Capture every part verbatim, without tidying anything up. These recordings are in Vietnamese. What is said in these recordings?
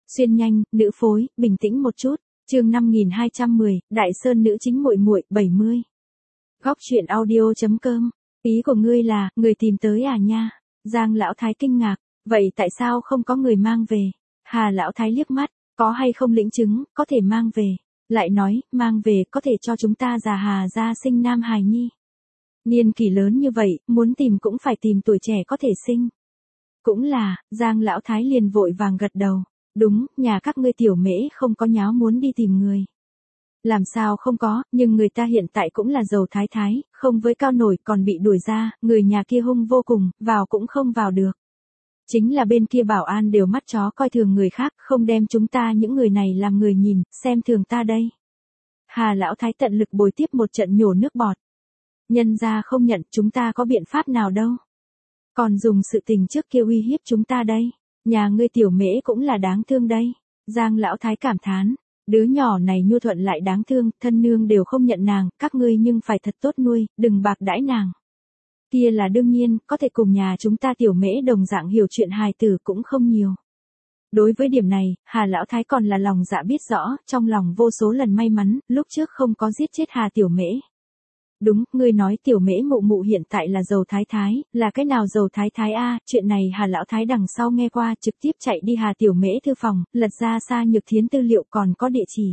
Xuyên nhanh, nữ phối, bình tĩnh một chút. Chương năm nghìn hai trăm mười, Đại Sơn nữ chính muội muội, bảy mươi. Góc truyện audio chấm com. Ý của ngươi là, người tìm tới à nha? Giang lão thái kinh ngạc, vậy tại sao không có người mang về? Hà lão thái liếc mắt, có hay không lĩnh chứng, có thể mang về. Lại nói, mang về có thể cho chúng ta già Hà gia sinh nam hài nhi. Niên kỷ lớn như vậy, muốn tìm cũng phải tìm tuổi trẻ có thể sinh. Cũng là, Giang lão thái liền vội vàng gật đầu. Đúng, nhà các ngươi tiểu mễ không có nháo muốn đi tìm người. Làm sao không có, nhưng người ta hiện tại cũng là giàu thái thái, không với cao nổi còn bị đuổi ra, người nhà kia hung vô cùng, vào cũng không vào được. Chính là bên kia bảo an đều mắt chó coi thường người khác, không đem chúng ta những người này làm người nhìn, xem thường ta đây. Hà lão thái tận lực bồi tiếp một trận nhổ nước bọt. Nhân ra không nhận, chúng ta có biện pháp nào đâu. Còn dùng sự tình trước kia uy hiếp chúng ta đây. Nhà ngươi tiểu mễ cũng là đáng thương đây. Giang lão thái cảm thán. Đứa nhỏ này nhu thuận lại đáng thương, thân nương đều không nhận nàng, các ngươi nhưng phải thật tốt nuôi, đừng bạc đãi nàng. Kia là đương nhiên, có thể cùng nhà chúng ta tiểu mễ đồng dạng hiểu chuyện hài tử cũng không nhiều. Đối với điểm này, Hà lão thái còn là lòng dạ biết rõ, trong lòng vô số lần may mắn, lúc trước không có giết chết Hà tiểu mễ. Đúng, ngươi nói tiểu mễ mụ mụ hiện tại là giàu thái thái, là cái nào giàu thái thái a? Chuyện này Hà lão thái đằng sau nghe qua, trực tiếp chạy đi Hà tiểu mễ thư phòng, lật ra Sa Nhược Thiến tư liệu còn có địa chỉ.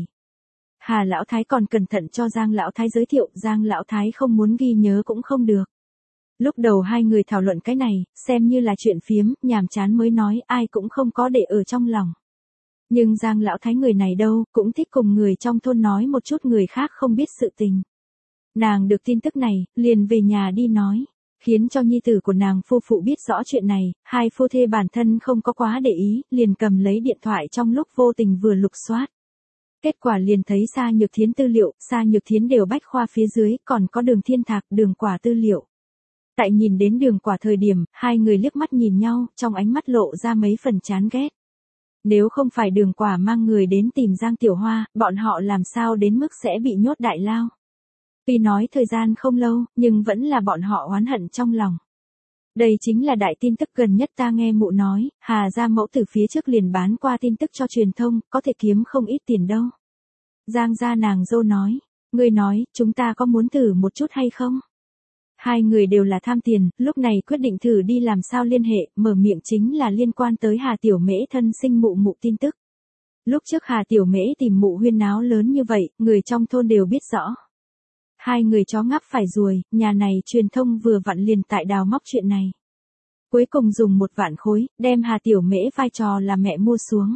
Hà lão thái còn cẩn thận cho Giang lão thái giới thiệu, Giang lão thái không muốn ghi nhớ cũng không được. Lúc đầu hai người thảo luận cái này, xem như là chuyện phiếm, nhàm chán mới nói, ai cũng không có để ở trong lòng. Nhưng Giang lão thái người này đâu, cũng thích cùng người trong thôn nói một chút người khác không biết sự tình. Nàng được tin tức này, liền về nhà đi nói, khiến cho nhi tử của nàng phu phụ biết rõ chuyện này, hai phu thê bản thân không có quá để ý, liền cầm lấy điện thoại trong lúc vô tình vừa lục soát. Kết quả liền thấy Sa Nhược Thiến tư liệu, Sa Nhược Thiến đều bách khoa phía dưới, còn có Đường Thiên Thạc, Đường Quả tư liệu. Tại nhìn đến Đường Quả thời điểm, hai người liếc mắt nhìn nhau, trong ánh mắt lộ ra mấy phần chán ghét. Nếu không phải Đường Quả mang người đến tìm Giang Tiểu Hoa, bọn họ làm sao đến mức sẽ bị nhốt đại lao. Tuy nói thời gian không lâu, nhưng vẫn là bọn họ oán hận trong lòng. Đây chính là đại tin tức gần nhất ta nghe mụ nói, Hà gia mẫu từ phía trước liền bán qua tin tức cho truyền thông, có thể kiếm không ít tiền đâu. Giang gia nàng dâu nói, ngươi nói, chúng ta có muốn thử một chút hay không? Hai người đều là tham tiền, lúc này quyết định thử đi làm sao liên hệ, mở miệng chính là liên quan tới Hà tiểu mễ thân sinh mụ mụ tin tức. Lúc trước Hà tiểu mễ tìm mụ huyên náo lớn như vậy, người trong thôn đều biết rõ. Hai người chó ngáp phải ruồi, nhà này truyền thông vừa vặn liền tại đào móc chuyện này. Cuối cùng dùng một vạn khối, đem Hà tiểu mễ vai trò là mẹ mua xuống.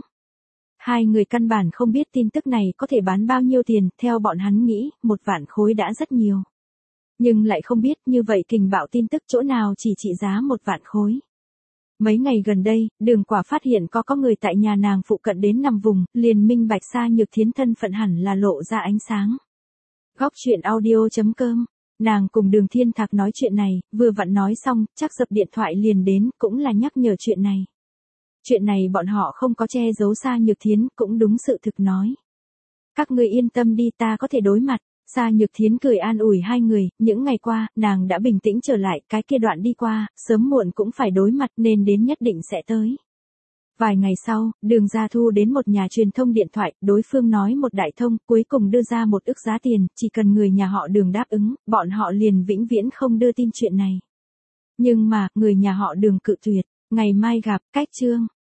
Hai người căn bản không biết tin tức này có thể bán bao nhiêu tiền, theo bọn hắn nghĩ, một vạn khối đã rất nhiều. Nhưng lại không biết như vậy kình bạo tin tức chỗ nào chỉ trị giá một vạn khối. Mấy ngày gần đây, Đường Quả phát hiện có có người tại nhà nàng phụ cận đến nằm vùng, liền minh bạch Sa Nhược Thiến thân phận hẳn là lộ ra ánh sáng. Góc truyện audio chấm com, nàng cùng Đường Thiên Thạc nói chuyện này, vừa vặn nói xong, chắc dập điện thoại liền đến, cũng là nhắc nhở chuyện này. Chuyện này bọn họ không có che giấu Sa Nhược Thiến, cũng đúng sự thực nói. Các ngươi yên tâm đi, ta có thể đối mặt. Sa Nhược Thiến cười an ủi hai người, những ngày qua, nàng đã bình tĩnh trở lại, cái kia đoạn đi qua, sớm muộn cũng phải đối mặt nên đến nhất định sẽ tới. Vài ngày sau, Đường Gia Thu đến một nhà truyền thông điện thoại, đối phương nói một đại thông, cuối cùng đưa ra một ức giá tiền, chỉ cần người nhà họ Đường đáp ứng, bọn họ liền vĩnh viễn không đưa tin chuyện này. Nhưng mà, người nhà họ Đường cự tuyệt, ngày mai gặp, cách chương.